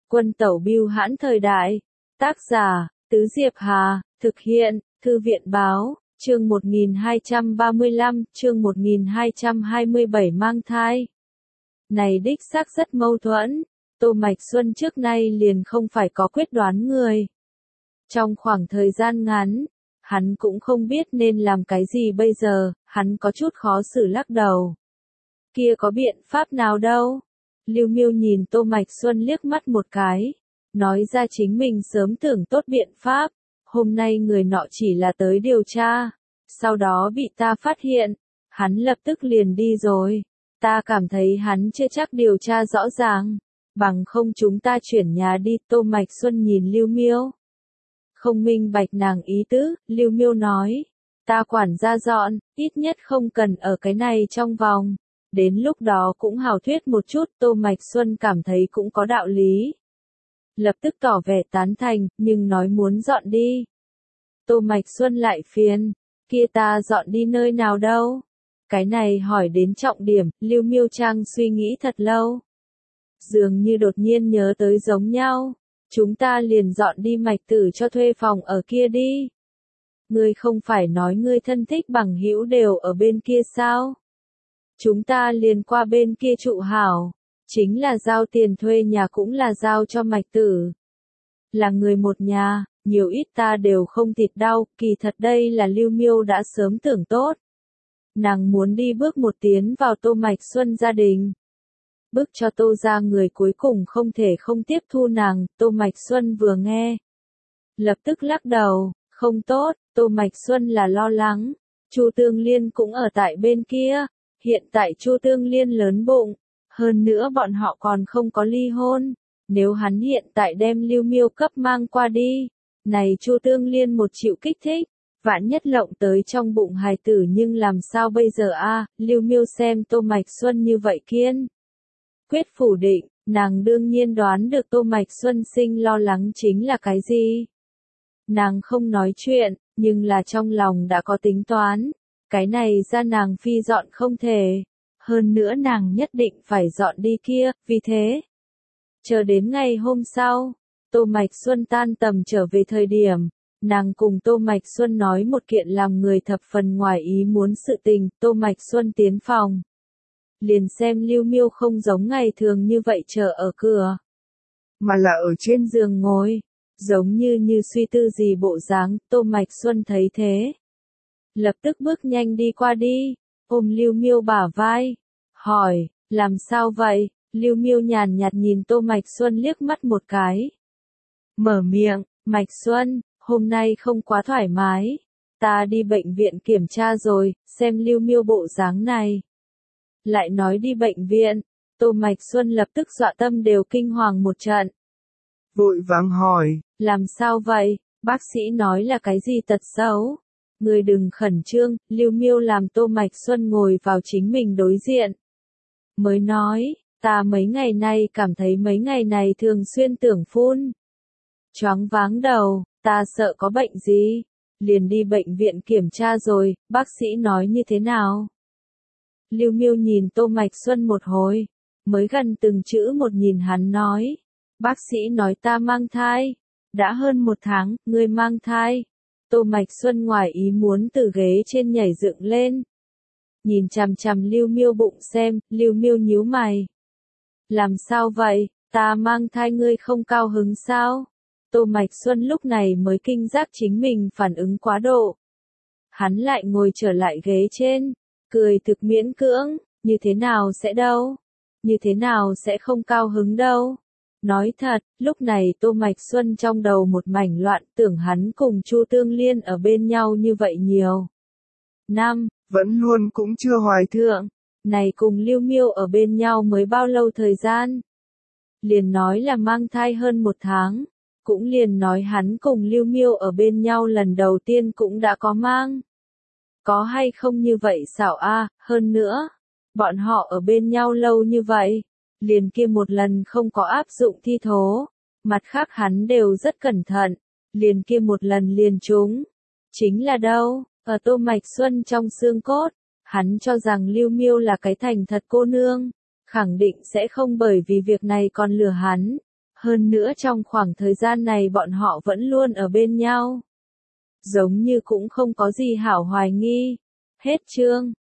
Quân tẩu bưu hãn thời đại. Tác giả, Tứ Diệp Hà, thực hiện, Thư viện Báo, chương 1235, chương 1227 mang thai. Này đích xác rất mâu thuẫn, Tô Mạch Xuân trước nay liền không phải có quyết đoán người. Trong khoảng thời gian ngắn, hắn cũng không biết nên làm cái gì bây giờ, hắn có chút khó xử lắc đầu. Kia có biện pháp nào đâu? Lưu Miêu nhìn Tô Mạch Xuân liếc mắt một cái, nói ra chính mình sớm tưởng tốt biện pháp, hôm nay người nọ chỉ là tới điều tra, sau đó bị ta phát hiện, hắn lập tức liền đi rồi, ta cảm thấy hắn chưa chắc điều tra rõ ràng, bằng không chúng ta chuyển nhà đi. Tô Mạch Xuân nhìn Lưu Miêu, không minh bạch nàng ý tứ. Lưu Miêu nói, ta quản gia dọn, ít nhất không cần ở cái này trong vòng. Đến lúc đó cũng hào thuyết một chút. Tô Mạch Xuân cảm thấy cũng có đạo lý. Lập tức tỏ vẻ tán thành, nhưng nói muốn dọn đi. Tô Mạch Xuân lại phiền, kia ta dọn đi nơi nào đâu? Cái này hỏi đến trọng điểm. Lưu Miêu Trang suy nghĩ thật lâu. Dường như đột nhiên nhớ tới giống nhau. Chúng ta liền dọn đi Mạch Tử cho thuê phòng ở kia đi. Ngươi không phải nói ngươi thân thích bằng hữu đều ở bên kia sao? Chúng ta liền qua bên kia trụ hảo, chính là giao tiền thuê nhà cũng là giao cho Mạch Tử. Là người một nhà, nhiều ít ta đều không thịt đau. Kỳ thật đây là Lưu Miêu đã sớm tưởng tốt. Nàng muốn đi bước một tiến vào Tô Mạch Xuân gia đình. Bức cho Tô gia người cuối cùng không thể không tiếp thu nàng. Tô Mạch Xuân vừa nghe, lập tức lắc đầu, không tốt. Tô Mạch Xuân là lo lắng, Chu Tương Liên cũng ở tại bên kia. Hiện tại Chu Tương Liên lớn bụng, hơn nữa bọn họ còn không có ly hôn. Nếu hắn hiện tại đem Lưu Miêu cấp mang qua đi, này Chu Tương Liên một chịu kích thích, vạn nhất lộng tới trong bụng hài tử nhưng làm sao bây giờ a? Lưu Miêu xem Tô Mạch Xuân như vậy kiên quyết phủ định, nàng đương nhiên đoán được Tô Mạch Xuân sinh lo lắng chính là cái gì. Nàng không nói chuyện, nhưng là trong lòng đã có tính toán. Cái này ra nàng phi dọn không thể. Hơn nữa nàng nhất định phải dọn đi kia. Vì thế, chờ đến ngày hôm sau, Tô Mạch Xuân tan tầm trở về thời điểm, nàng cùng Tô Mạch Xuân nói một kiện làm người thập phần ngoài ý muốn sự tình. Tô Mạch Xuân tiến phòng, liền xem Lưu Miêu không giống ngày thường như vậy chờ ở cửa, mà là ở trên giường ngồi, giống như suy tư gì bộ dáng. Tô Mạch Xuân thấy thế, lập tức bước nhanh đi qua đi, ôm Lưu Miêu bả vai, hỏi, làm sao vậy? Lưu Miêu nhàn nhạt nhìn Tô Mạch Xuân liếc mắt một cái, mở miệng, Mạch Xuân, hôm nay không quá thoải mái, ta đi bệnh viện kiểm tra rồi. Xem Lưu Miêu bộ dáng này, lại nói đi bệnh viện, Tô Mạch Xuân lập tức dọa tâm đều kinh hoàng một trận. Vội vàng hỏi, làm sao vậy? Bác sĩ nói là cái gì tật xấu? Người đừng khẩn trương. Lưu Miêu làm Tô Mạch Xuân ngồi vào chính mình đối diện, mới nói, ta mấy ngày nay cảm thấy mấy ngày này thường xuyên tưởng phun, choáng váng đầu, ta sợ có bệnh gì, liền đi bệnh viện kiểm tra rồi. Bác sĩ nói như thế nào? Lưu Miêu nhìn Tô Mạch Xuân một hồi, mới gần từng chữ một nhìn hắn nói, bác sĩ nói ta mang thai, đã hơn 1 tháng. Ngươi mang thai? Tô Mạch Xuân ngoài ý muốn từ ghế trên nhảy dựng lên, nhìn chằm chằm Lưu Miêu bụng xem. Lưu Miêu nhíu mày, làm sao vậy? Ta mang thai ngươi không cao hứng sao? Tô Mạch Xuân lúc này mới kinh giác chính mình phản ứng quá độ. Hắn lại ngồi trở lại ghế trên, cười thực miễn cưỡng, như thế nào sẽ đâu? Như thế nào sẽ không cao hứng đâu? Nói thật, lúc này Tô Mạch Xuân trong đầu một mảnh loạn, tưởng hắn cùng Chu Tương Liên ở bên nhau như vậy nhiều năm, vẫn luôn cũng chưa hoài thượng. Này cùng Lưu Miêu ở bên nhau mới bao lâu thời gian? Liền nói là mang thai hơn 1 tháng, cũng liền nói hắn cùng Lưu Miêu ở bên nhau lần đầu tiên cũng đã có mang. Có hay không như vậy xảo a? Hơn nữa, bọn họ ở bên nhau lâu như vậy, liền kia một lần không có áp dụng thi thố, mặt khác hắn đều rất cẩn thận, liền kia một lần liền trúng. Chính là đâu, ở Tô Mạch Xuân trong xương cốt, hắn cho rằng Lưu Miêu là cái thành thật cô nương, khẳng định sẽ không bởi vì việc này còn lừa hắn. Hơn nữa trong khoảng thời gian này bọn họ vẫn luôn ở bên nhau. Giống như cũng không có gì hảo hoài nghi. Hết chương.